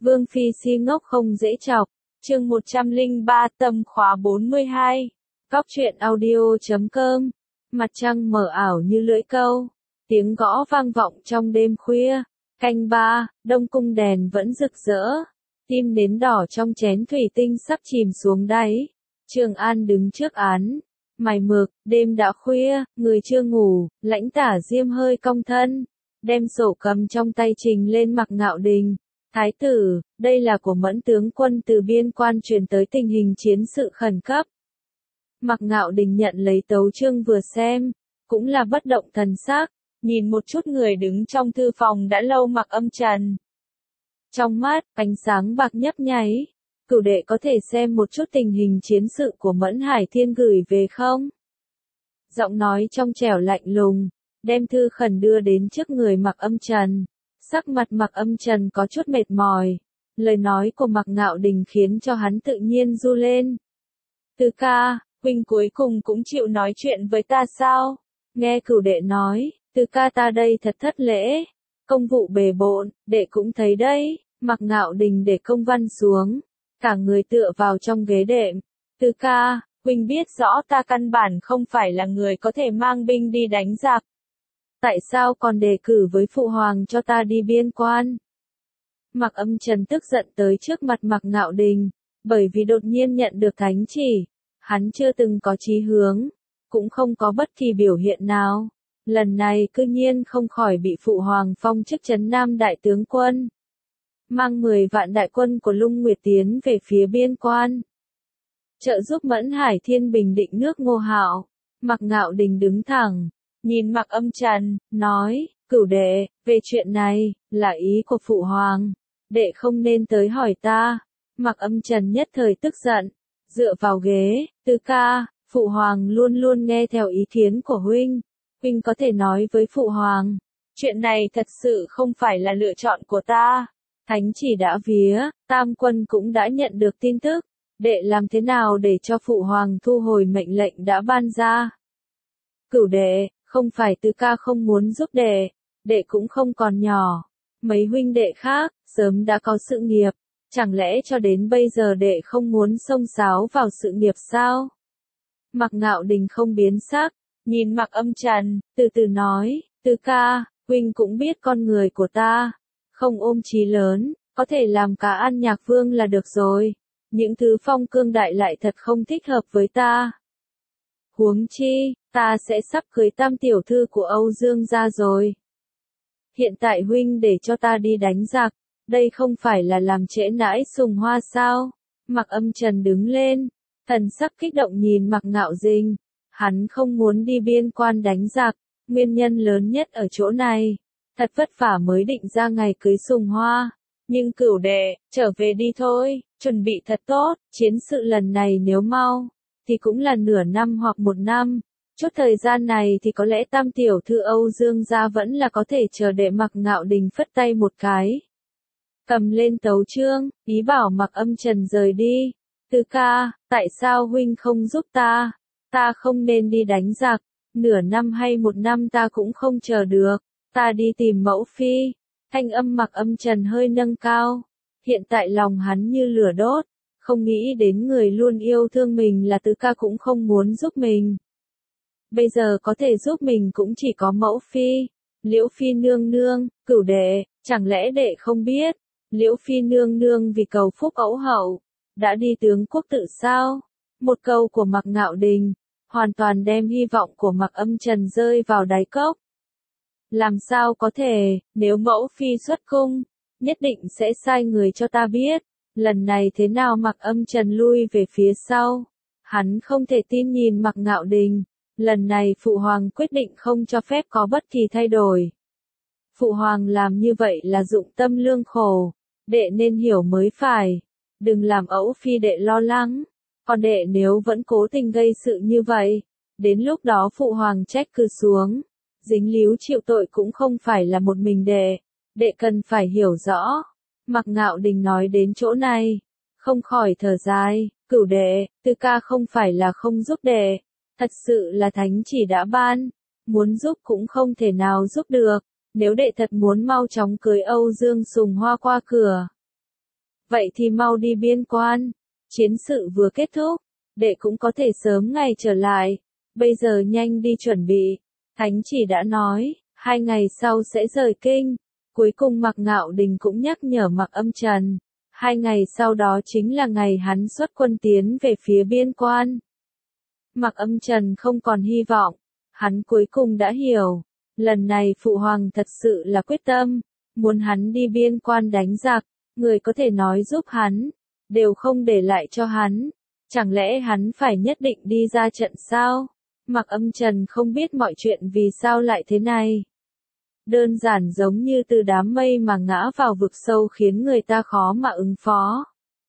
Vương Phi si ngốc không dễ chọc. Chương 103 tâm khóa 42. Góc truyện audio.com. Mặt trăng mờ ảo như lưỡi câu. Tiếng gõ vang vọng trong đêm khuya. Canh ba, Đông Cung đèn vẫn rực rỡ. Tim nến đỏ trong chén thủy tinh sắp chìm xuống đáy. Trường An đứng trước án. Mày mực, đêm đã khuya, người chưa ngủ, Lãnh Tả Diêm hơi cong thân. Đem sổ cầm trong tay trình lên Mạc Ngạo Đình. Thái tử, đây là của Mẫn tướng quân từ biên quan truyền tới tình hình chiến sự khẩn cấp. Mạc Ngạo Đình nhận lấy tấu chương vừa xem, cũng là bất động thần sắc, nhìn một chút người đứng trong thư phòng đã lâu Mạc Âm Trần. Trong mắt, ánh sáng bạc nhấp nháy, cửu đệ có thể xem một chút tình hình chiến sự của Mẫn Hải Thiên gửi về không? Giọng nói trong trẻo lạnh lùng, đem thư khẩn đưa đến trước người Mạc Âm Trần. Sắc mặt Mạc Âm Trần có chút mệt mỏi, lời nói của Mạc Ngạo Đình khiến cho hắn tự nhiên du lên. Tứ ca, huynh cuối cùng cũng chịu nói chuyện với ta sao? Nghe cửu đệ nói, tứ ca ta đây thật thất lễ, công vụ bề bộn, đệ cũng thấy đấy. Mạc Ngạo Đình để công văn xuống, cả người tựa vào trong ghế đệm. Tứ ca, huynh biết rõ ta căn bản không phải là người có thể mang binh đi đánh giặc. Tại sao còn đề cử với phụ hoàng cho ta đi biên quan? Mạc Âm Trần tức giận tới trước mặt Mạc Ngạo Đình, bởi vì đột nhiên nhận được thánh chỉ, hắn chưa từng có chí hướng, cũng không có bất kỳ biểu hiện nào. Lần này cư nhiên không khỏi bị phụ hoàng phong chức trấn Nam đại tướng quân. Mang 10 vạn đại quân của Lung Nguyệt tiến về phía biên quan. Trợ giúp Mẫn Hải Thiên bình định nước Ngô Hạo. Mạc Ngạo Đình đứng thẳng, nhìn Mạc Âm Trần, nói, cửu đệ, về chuyện này, là ý của phụ hoàng, đệ không nên tới hỏi ta. Mạc Âm Trần nhất thời tức giận, dựa vào ghế, tứ ca, phụ hoàng luôn luôn nghe theo ý kiến của huynh, huynh có thể nói với phụ hoàng, chuyện này thật sự không phải là lựa chọn của ta, thánh chỉ đã vía, tam quân cũng đã nhận được tin tức, đệ làm thế nào để cho phụ hoàng thu hồi mệnh lệnh đã ban ra? Cửu đệ, không phải tứ ca không muốn giúp đệ, đệ cũng không còn nhỏ, mấy huynh đệ khác, sớm đã có sự nghiệp, chẳng lẽ cho đến bây giờ đệ không muốn xông xáo vào sự nghiệp sao? Mạc Ngạo Đình không biến sắc, nhìn Mạc Âm Trần, từ từ nói, tứ ca, huynh cũng biết con người của ta, không ôm chí lớn, có thể làm cả An Nhạc Vương là được rồi, những thứ phong cương đại lại thật không thích hợp với ta. Huống chi, ta sẽ sắp cưới tam tiểu thư của Âu Dương gia rồi. Hiện tại huynh để cho ta đi đánh giặc, đây không phải là làm trễ nãi Sùng Hoa sao? Mạc Âm Trần đứng lên, thần sắc kích động nhìn Mạc Ngạo Đình, hắn không muốn đi biên quan đánh giặc, nguyên nhân lớn nhất ở chỗ này, thật vất vả mới định ra ngày cưới Sùng Hoa, nhưng cửu đệ, trở về đi thôi, chuẩn bị thật tốt, chiến sự lần này nếu mau, thì cũng là nửa năm hoặc một năm. Chút thời gian này thì có lẽ tam tiểu thư Âu Dương gia vẫn là có thể chờ để Mạc Ngạo Đình phất tay một cái. Cầm lên tấu chương, ý bảo Mạc Âm Trần rời đi. Tứ ca, tại sao huynh không giúp ta? Ta không nên đi đánh giặc, nửa năm hay một năm ta cũng không chờ được. Ta đi tìm mẫu phi. Thanh âm Mạc Âm Trần hơi nâng cao. Hiện tại lòng hắn như lửa đốt, không nghĩ đến người luôn yêu thương mình là tứ ca cũng không muốn giúp mình. Bây giờ có thể giúp mình cũng chỉ có mẫu phi, Liễu Phi nương nương, cửu đệ, chẳng lẽ đệ không biết, Liễu Phi nương nương vì cầu phúc ẫu hậu, đã đi tướng quốc tự sao? Một câu của Mạc Ngạo Đình, hoàn toàn đem hy vọng của Mạc Âm Trần rơi vào đáy cốc. Làm sao có thể, nếu mẫu phi xuất cung, nhất định sẽ sai người cho ta biết, lần này thế nào Mạc Âm Trần lui về phía sau, hắn không thể tin nhìn Mạc Ngạo Đình. Lần này Phụ Hoàng quyết định không cho phép có bất kỳ thay đổi. Phụ Hoàng làm như vậy là dụng tâm lương khổ, đệ nên hiểu mới phải, đừng làm ẫu phi đệ lo lắng, còn đệ nếu vẫn cố tình gây sự như vậy, đến lúc đó Phụ Hoàng trách cứ xuống, dính líu chịu tội cũng không phải là một mình đệ cần phải hiểu rõ. Mạc Ngạo Đình nói đến chỗ này, không khỏi thở dài, cửu đệ, tứ ca không phải là không giúp đệ. Thật sự là thánh chỉ đã ban, muốn giúp cũng không thể nào giúp được, nếu đệ thật muốn mau chóng cưới Âu Dương Sùng Hoa qua cửa. Vậy thì mau đi biên quan. Chiến sự vừa kết thúc, đệ cũng có thể sớm ngày trở lại. Bây giờ nhanh đi chuẩn bị. Thánh chỉ đã nói, 2 ngày sau sẽ rời kinh. Cuối cùng Mạc Ngạo Đình cũng nhắc nhở Mạc Âm Trần. 2 ngày sau đó chính là ngày hắn xuất quân tiến về phía biên quan. Mạc Âm Trần không còn hy vọng. Hắn cuối cùng đã hiểu. Lần này Phụ Hoàng thật sự là quyết tâm. Muốn hắn đi biên quan đánh giặc. Người có thể nói giúp hắn. Đều không để lại cho hắn. Chẳng lẽ hắn phải nhất định đi ra trận sao? Mạc Âm Trần không biết mọi chuyện vì sao lại thế này. Đơn giản giống như từ đám mây mà ngã vào vực sâu khiến người ta khó mà ứng phó.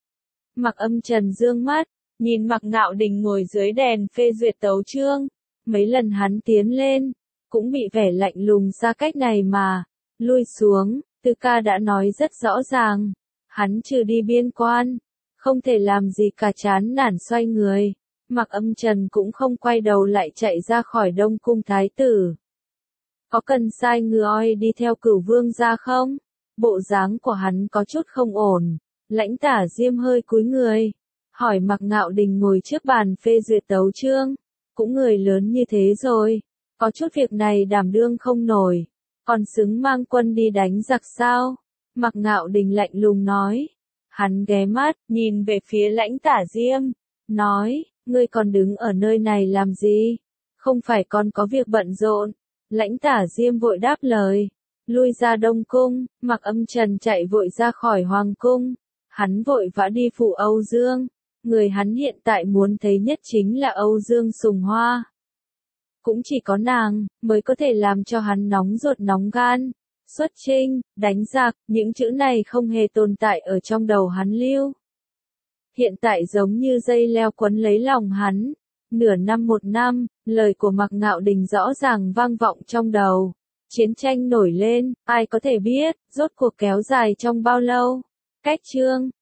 Mạc Âm Trần dương mắt, nhìn Mạc Ngạo Đình ngồi dưới đèn phê duyệt tấu chương. Mấy lần hắn tiến lên, cũng bị vẻ lạnh lùng xa cách này mà. Lui xuống, Tư Ca đã nói rất rõ ràng. Hắn trừ đi biên quan, không thể làm gì cả, chán nản xoay người. Mạc Âm Trần cũng không quay đầu lại chạy ra khỏi Đông Cung Thái tử. Có cần sai người đi theo Cửu Vương ra không? Bộ dáng của hắn có chút không ổn. Lãnh Tả Diêm hơi cúi người, hỏi Mạc Ngạo Đình ngồi trước bàn phê duyệt tấu chương. Cũng người lớn như thế rồi, có chút việc này đảm đương không nổi. Còn xứng mang quân đi đánh giặc sao? Mạc Ngạo Đình lạnh lùng nói. Hắn ghé mắt, nhìn về phía Lãnh Tả Diêm, nói, ngươi còn đứng ở nơi này làm gì? Không phải còn có việc bận rộn? Lãnh Tả Diêm vội đáp lời, lui ra Đông Cung. Mạc Âm Trần chạy vội ra khỏi Hoàng Cung. Hắn vội vã đi phụ Âu Dương. Người hắn hiện tại muốn thấy nhất chính là Âu Dương Sùng Hoa. Cũng chỉ có nàng, mới có thể làm cho hắn nóng ruột nóng gan. Xuất chinh, đánh giặc, những chữ này không hề tồn tại ở trong đầu hắn lưu. Hiện tại giống như dây leo quấn lấy lòng hắn. Nửa năm một năm, lời của Mạc Ngạo Đình rõ ràng vang vọng trong đầu. Chiến tranh nổi lên, ai có thể biết, rốt cuộc kéo dài trong bao lâu. Cách chương